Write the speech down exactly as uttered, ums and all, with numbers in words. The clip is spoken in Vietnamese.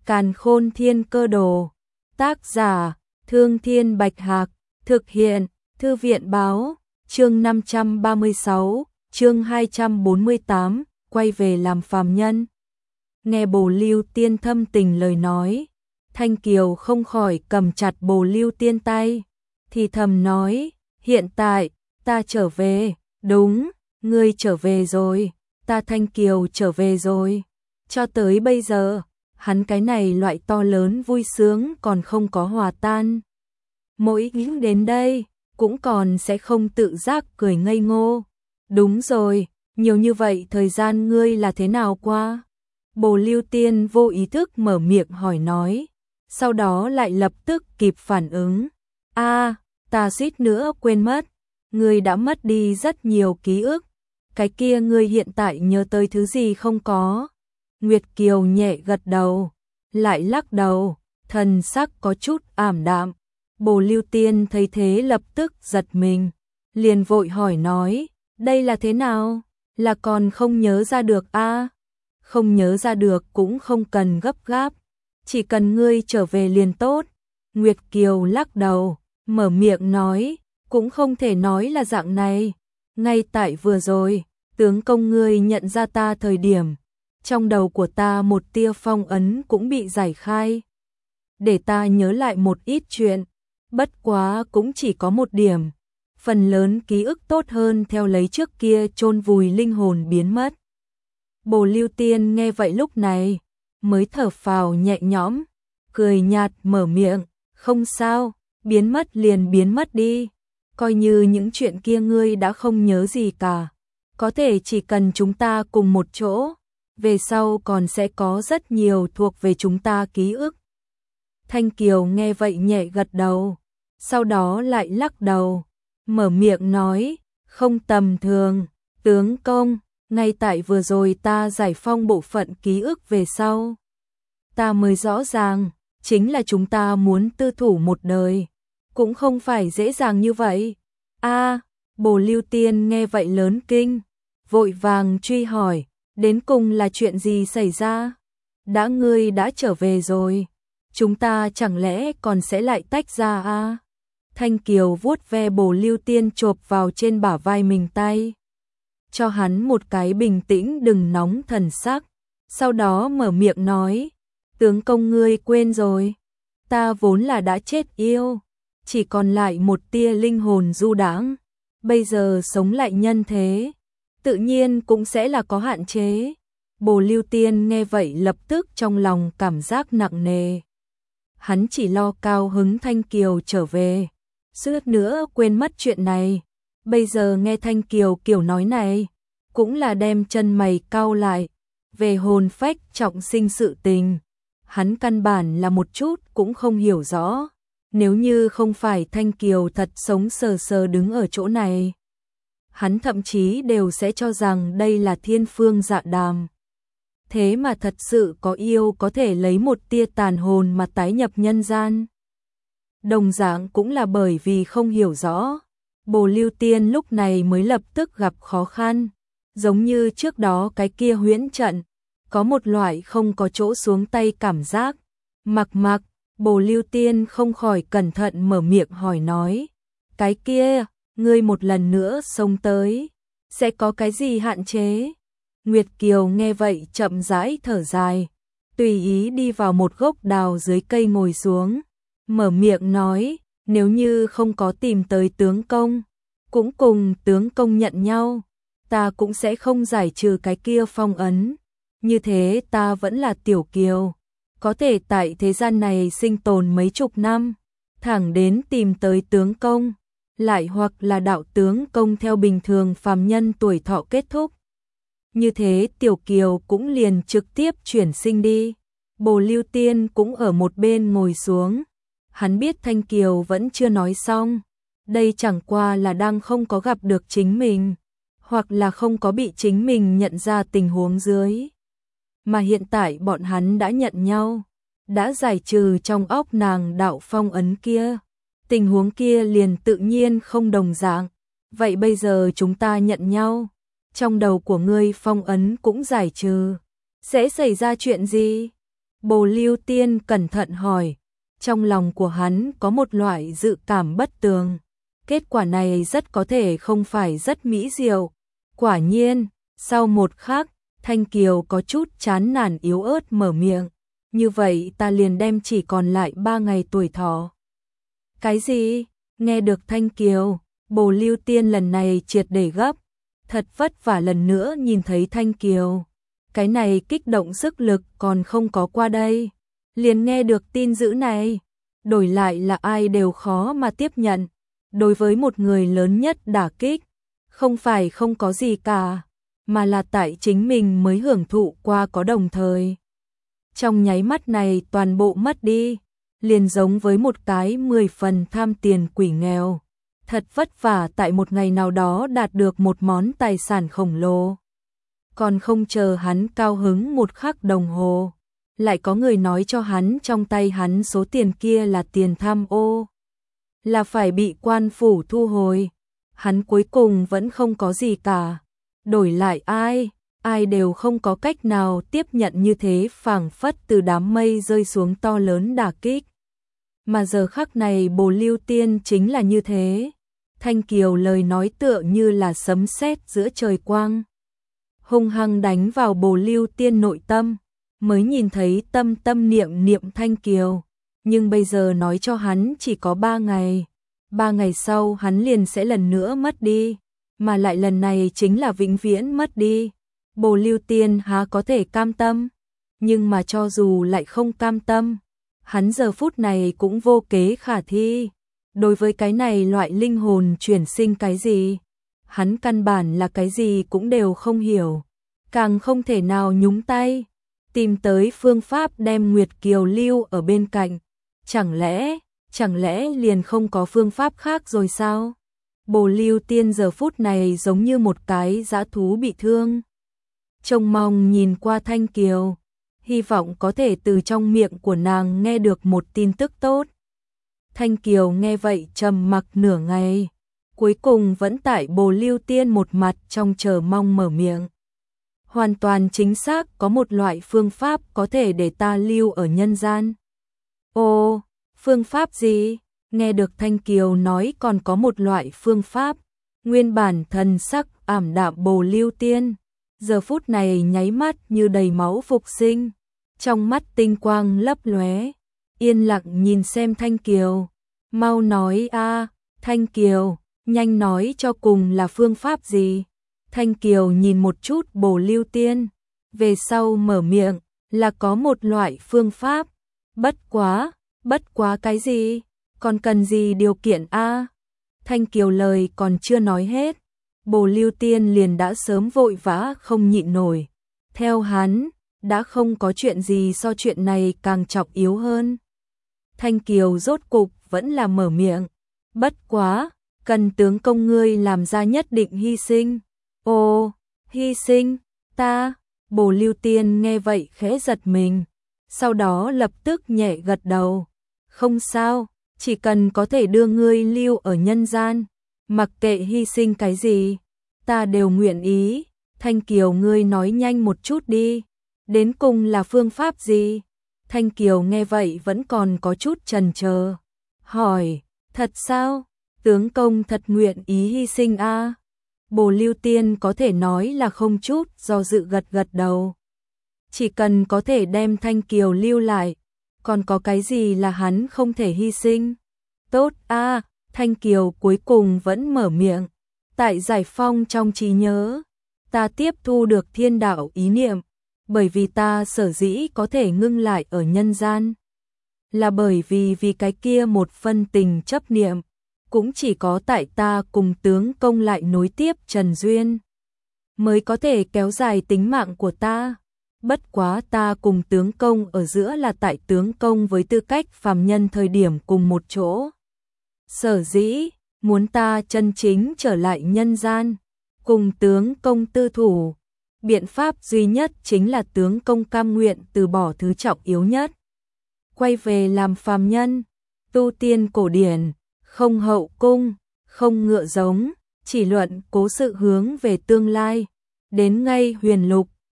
Càn Khôn Thiên Cơ Đồ. Tác giả: Thương Thiên Bạch Hạc. Thực hiện: Thư viện báo. Chương năm trăm ba mươi sáu, chương hai trăm bốn mươi tám, quay về làm phàm nhân. Nghe Bồ Lưu Tiên thâm tình lời nói, Thanh Kiều không khỏi cầm chặt Bồ Lưu Tiên tay, thì thầm nói: hiện tại, ta trở về. Đúng, ngươi trở về rồi, ta Thanh Kiều trở về rồi. Cho tới bây giờ, hắn cái này loại to lớn vui sướng còn không có hòa tan. Mỗi nghĩ đến đây, cũng còn sẽ không tự giác cười ngây ngô. Đúng rồi, nhiều như vậy thời gian ngươi là thế nào qua? Bồ Lưu Tiên vô ý thức mở miệng hỏi nói, sau đó lại lập tức kịp phản ứng. A, ta suýt nữa quên mất, ngươi đã mất đi rất nhiều ký ức. Cái kia ngươi hiện tại nhớ tới thứ gì không có? Nguyệt Kiều nhẹ gật đầu, lại lắc đầu, thần sắc có chút ảm đạm. Bồ Lưu Tiên thấy thế lập tức giật mình, liền vội hỏi nói, đây là thế nào? Là còn không nhớ ra được a? À? Không nhớ ra được cũng không cần gấp gáp, chỉ cần ngươi trở về liền tốt. Nguyệt Kiều lắc đầu, mở miệng nói, cũng không thể nói là dạng này. Ngay tại vừa rồi, tướng công ngươi nhận ra ta thời điểm, trong đầu của ta một tia phong ấn cũng bị giải khai, để ta nhớ lại một ít chuyện. Bất quá cũng chỉ có một điểm, phần lớn ký ức tốt hơn theo lấy trước kia chôn vùi linh hồn biến mất. Bồ Lưu Tiên nghe vậy lúc này mới thở phào nhẹ nhõm, cười nhạt mở miệng, không sao, biến mất liền biến mất đi, coi như những chuyện kia ngươi đã không nhớ gì cả, có thể chỉ cần chúng ta cùng một chỗ, về sau còn sẽ có rất nhiều thuộc về chúng ta ký ức. Thanh Kiều nghe vậy nhẹ gật đầu, sau đó lại lắc đầu, mở miệng nói, không tầm thường, tướng công, ngay tại vừa rồi ta giải phong bộ phận ký ức về sau. Ta mới rõ ràng, chính là chúng ta muốn tư thủ một đời, cũng không phải dễ dàng như vậy. A, à, Bồ Lưu Tiên nghe vậy lớn kinh, vội vàng truy hỏi, đến cùng là chuyện gì xảy ra? Đã ngươi đã trở về rồi, chúng ta chẳng lẽ còn sẽ lại tách ra a? À? Thanh Kiều vuốt ve Bồ Lưu Tiên chộp vào trên bả vai mình tay, cho hắn một cái bình tĩnh đừng nóng thần sắc, sau đó mở miệng nói, tướng công ngươi quên rồi, ta vốn là đã chết yêu, chỉ còn lại một tia linh hồn du đãng, bây giờ sống lại nhân thế, tự nhiên cũng sẽ là có hạn chế. Bồ Lưu Tiên nghe vậy lập tức trong lòng cảm giác nặng nề. Hắn chỉ lo cao hứng Thanh Kiều trở về, suýt nữa quên mất chuyện này. Bây giờ nghe Thanh Kiều kiểu nói này, cũng là đem chân mày cau lại. Về hồn phách trọng sinh sự tình, hắn căn bản là một chút cũng không hiểu rõ. Nếu như không phải Thanh Kiều thật sống sờ sờ đứng ở chỗ này, hắn thậm chí đều sẽ cho rằng đây là thiên phương dạ đàm. Thế mà thật sự có yêu có thể lấy một tia tàn hồn mà tái nhập nhân gian. Đồng dạng cũng là bởi vì không hiểu rõ, Bồ Lưu Tiên lúc này mới lập tức gặp khó khăn, giống như trước đó cái kia huyễn trận, có một loại không có chỗ xuống tay cảm giác. Mặc mặc, Bồ Lưu Tiên không khỏi cẩn thận mở miệng hỏi nói, cái kia, ngươi một lần nữa xông tới, sẽ có cái gì hạn chế? Nguyệt Kiều nghe vậy chậm rãi thở dài, tùy ý đi vào một gốc đào dưới cây ngồi xuống, mở miệng nói, nếu như không có tìm tới tướng công, cũng cùng tướng công nhận nhau, ta cũng sẽ không giải trừ cái kia phong ấn, như thế ta vẫn là Tiểu Kiều, có thể tại thế gian này sinh tồn mấy chục năm, thẳng đến tìm tới tướng công, lại hoặc là đạo tướng công theo bình thường phàm nhân tuổi thọ kết thúc. Như thế Tiểu Kiều cũng liền trực tiếp chuyển sinh đi. Bồ Lưu Tiên cũng ở một bên ngồi xuống. Hắn biết Thanh Kiều vẫn chưa nói xong. Đây chẳng qua là đang không có gặp được chính mình, hoặc là không có bị chính mình nhận ra tình huống dưới. Mà hiện tại bọn hắn đã nhận nhau, đã giải trừ trong óc nàng đạo phong ấn kia. Tình huống kia liền tự nhiên không đồng dạng. Vậy bây giờ chúng ta nhận nhau, trong đầu của ngươi phong ấn cũng giải trừ, sẽ xảy ra chuyện gì? Bồ Lưu Tiên cẩn thận hỏi, trong lòng của hắn có một loại dự cảm bất tường. Kết quả này rất có thể không phải rất mỹ diệu. Quả nhiên, sau một khắc, Thanh Kiều có chút chán nản yếu ớt mở miệng. Như vậy ta liền đem chỉ còn lại ba ngày tuổi thọ. Cái gì? Nghe được Thanh Kiều, Bồ Lưu Tiên lần này triệt để gấp. Thật vất vả lần nữa nhìn thấy Thanh Kiều. Cái này kích động sức lực còn không có qua đây. Liền nghe được tin dữ này. Đổi lại là ai đều khó mà tiếp nhận. Đối với một người lớn nhất đả kích, không phải không có gì cả, mà là tại chính mình mới hưởng thụ qua có đồng thời. Trong nháy mắt này toàn bộ mất đi, liền giống với một cái mười phần tham tiền quỷ nghèo. Thật vất vả tại một ngày nào đó đạt được một món tài sản khổng lồ. Còn không chờ hắn cao hứng một khắc đồng hồ, lại có người nói cho hắn trong tay hắn số tiền kia là tiền tham ô, là phải bị quan phủ thu hồi. Hắn cuối cùng vẫn không có gì cả. Đổi lại ai, ai đều không có cách nào tiếp nhận như thế, phảng phất từ đám mây rơi xuống to lớn đả kích. Mà giờ khắc này Bồ Lưu Tiên chính là như thế. Thanh Kiều lời nói tựa như là sấm sét giữa trời quang, hung hăng đánh vào Bồ Lưu Tiên nội tâm. Mới nhìn thấy tâm tâm niệm niệm Thanh Kiều, nhưng bây giờ nói cho hắn chỉ có ba ngày. Ba ngày sau hắn liền sẽ lần nữa mất đi, mà lại lần này chính là vĩnh viễn mất đi. Bồ Lưu Tiên há có thể cam tâm, nhưng mà cho dù lại không cam tâm, hắn giờ phút này cũng vô kế khả thi. Đối với cái này loại linh hồn chuyển sinh cái gì, hắn căn bản là cái gì cũng đều không hiểu, càng không thể nào nhúng tay, tìm tới phương pháp đem Nguyệt Kiều lưu ở bên cạnh. Chẳng lẽ, chẳng lẽ liền không có phương pháp khác rồi sao? Bồ Lưu Tiên giờ phút này giống như một cái dã thú bị thương. Trông mong nhìn qua Thanh Kiều, hy vọng có thể từ trong miệng của nàng nghe được một tin tức tốt. Thanh Kiều nghe vậy trầm mặc nửa ngày, cuối cùng vẫn tại Bồ Lưu Tiên một mặt trong chờ mong mở miệng. Hoàn toàn chính xác có một loại phương pháp có thể để ta lưu ở nhân gian. Ồ, phương pháp gì? Nghe được Thanh Kiều nói còn có một loại phương pháp, nguyên bản thần sắc ảm đạm Bồ Lưu Tiên, giờ phút này nháy mắt như đầy máu phục sinh, trong mắt tinh quang lấp lóe, yên lặng nhìn xem Thanh Kiều. Mau nói a, Thanh Kiều, nhanh nói cho cùng là phương pháp gì? Thanh Kiều nhìn một chút Bồ Lưu Tiên, về sau mở miệng, là có một loại phương pháp, bất quá, bất quá cái gì? Còn cần gì điều kiện a? Thanh Kiều lời còn chưa nói hết, Bồ Lưu Tiên liền đã sớm vội vã không nhịn nổi. Theo hắn, đã không có chuyện gì so chuyện này càng trọng yếu hơn. Thanh Kiều rốt cục vẫn là mở miệng, bất quá, cần tướng công ngươi làm ra nhất định hy sinh. Ồ, hy sinh, ta, Bồ Lưu Tiên nghe vậy khẽ giật mình, sau đó lập tức nhẹ gật đầu. Không sao, chỉ cần có thể đưa ngươi lưu ở nhân gian, mặc kệ hy sinh cái gì, ta đều nguyện ý. Thanh Kiều ngươi nói nhanh một chút đi, đến cùng là phương pháp gì? Thanh Kiều nghe vậy vẫn còn có chút chần chờ, hỏi, thật sao? Tướng công thật nguyện ý hy sinh a? À? Bồ Lưu Tiên có thể nói là không chút do dự gật gật đầu. Chỉ cần có thể đem Thanh Kiều lưu lại, còn có cái gì là hắn không thể hy sinh? Tốt a, à, Thanh Kiều cuối cùng vẫn mở miệng. Tại Giải Phong trong trí nhớ, ta tiếp thu được thiên đạo ý niệm, bởi vì ta sở dĩ có thể ngưng lại ở nhân gian, là bởi vì vì cái kia một phân tình chấp niệm, cũng chỉ có tại ta cùng tướng công lại nối tiếp Trần Duyên, mới có thể kéo dài tính mạng của ta. Bất quá ta cùng tướng công ở giữa là tại tướng công với tư cách phàm nhân thời điểm cùng một chỗ. Sở dĩ, muốn ta chân chính trở lại nhân gian, cùng tướng công tư thủ, biện pháp duy nhất chính là tướng công cam nguyện từ bỏ thứ trọng yếu nhất, quay về làm phàm nhân, tu tiên cổ điển, không hậu cung, không ngựa giống, chỉ luận cố sự hướng về tương lai, đến ngay huyền lục,